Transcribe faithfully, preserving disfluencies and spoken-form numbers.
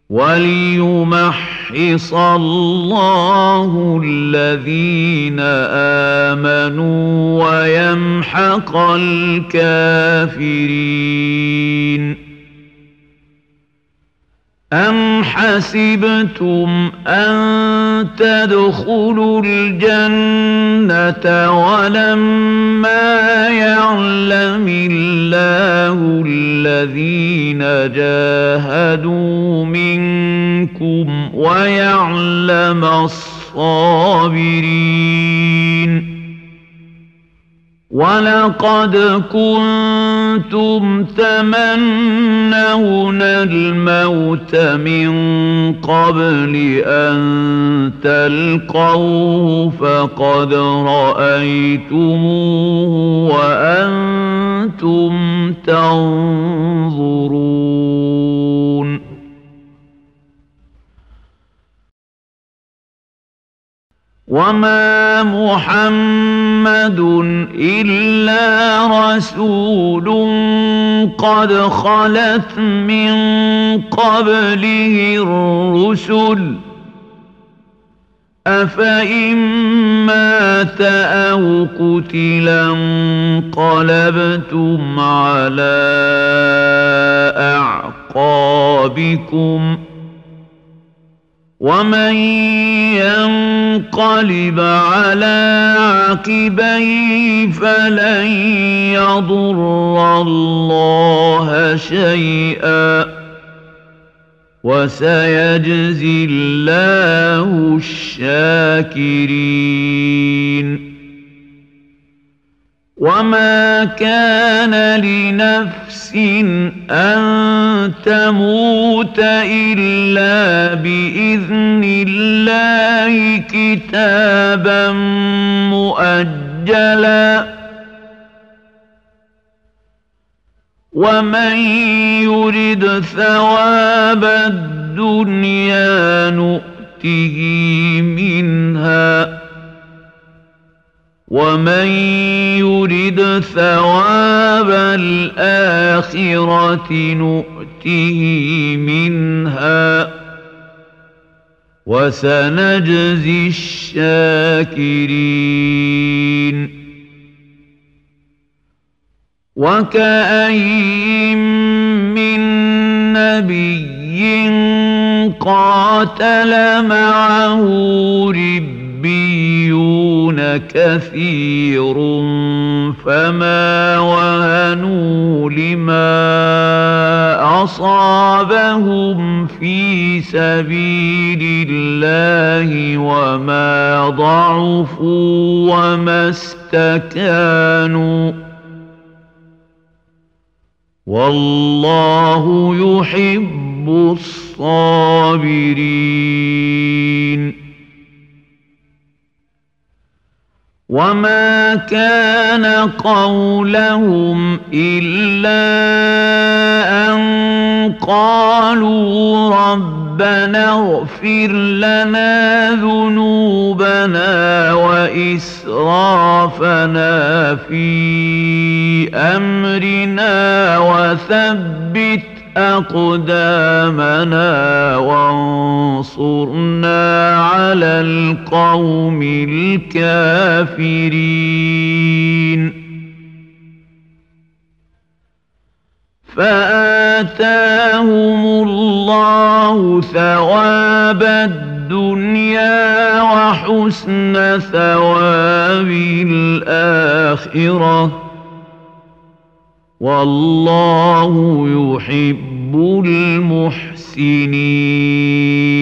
وَلِيُمَحِّصَ اللَّهُ الَّذِينَ آمَنُوا وَيَمْحَقَ الْكَافِرِينَ أَمْ حَسِبْتُمْ أَن تَدْخُلُوا الْجَنَّةَ وَلَمَّا يَعْلَمِ اللَّهُ الَّذِينَ جَاهَدُوا مِنكُمْ وَيَعْلَمَ الصَّابِرِينَ وَلَقَدْ كُنتُمْ تَمَنَّوْنَ الْمَوْتَ مِنْ قَبْلِ أَنْ تَلْقَوْهُ فَقَدْ رَأَيْتُمُوهُ وَأَنْتُمْ تَنْظُرُونَ وَمَا مُحَمَّدٌ إِلَّا رَسُولٌ قَدْ خَلَتْ مِن قَبْلِهِ الرُّسُلُ أَفَإِن مَّاتَ أَوْ قُتِلَ انقَلَبْتُمْ عَلَىٰ أَعْقَابِكُمْ ۚ وَمَن يَنقَلِبْ عَلَىٰ عَقِبَيْهِ فَلَن يَضُرَّ اللَّهَ شَيْئًا ۗ وَسَيَجْزِي اللَّهُ الشَّاكِرِينَ وَمَا كَانَ لِنَفْسٍ أَن تَمُوتَ إِلَّا بِإِذْنِ اللَّهِ كِتَابًا مُّؤَجَّلًا ۗ وَمَن يُرِدْ ثَوَابَ الدُّنْيَا نُؤْتِهِ مِنْهَا وَمَن يُرِدْ ثَوَابَ الْآخِرَةِ نُؤْتِهِ مِنْهَا ۚ وَسَنَجْزِي الشَّاكِرِينَ وَكَأَيِّن مِّن نَّبِيٍّ قَاتَلَ مَعَهُ رِبِّيُّونَ كَثِيرٌ فَمَا وَهَنُوا لِمَا أَصَابَهُمْ فِي سَبِيلِ اللَّهِ وَمَا ضَعُفُوا وَمَا اسْتَكَانُوا ۗ وَاللَّهُ يُحِبُّ الصَّابِرِينَ وَمَا كَانَ قَوْلَهُمْ إِلَّا أَن قَالُوا رَبَّنَا اغْفِرْ لَنَا ذُنُوبَنَا وَإِسْرَافَنَا فِي أَمْرِنَا وَثَبِّتْ أَقْدَامَنَا وَانصُرْنَا عَلَى الْقَوْمِ الْكَافِرِينَ فَآتَاهُمُ اللَّهُ ثَوَابَ الدُّنْيَا وَحُسْنَ ثَوَابِ الْآخِرَةِ ۗ وَاللَّهُ يُحِبُّ المحسنين. وَمَا كَانَ لِنَفْسٍ أَن تَمُوتَ إِلَّا بِإِذْنِ اللَّهِ كِتَابًا مُّؤَجَّلًا ۗ وَمَن يُرِدْ ثَوَابَ الدُّنْيَا نُؤْتِهِ مِنْهَا وَمَن يُرِدْ ثَوَابَ الْآخِرَةِ نُؤْتِهِ مِنْهَا ۚ وَسَنَجْزِي الشَّاكِرِينَ وَكَأَيِّن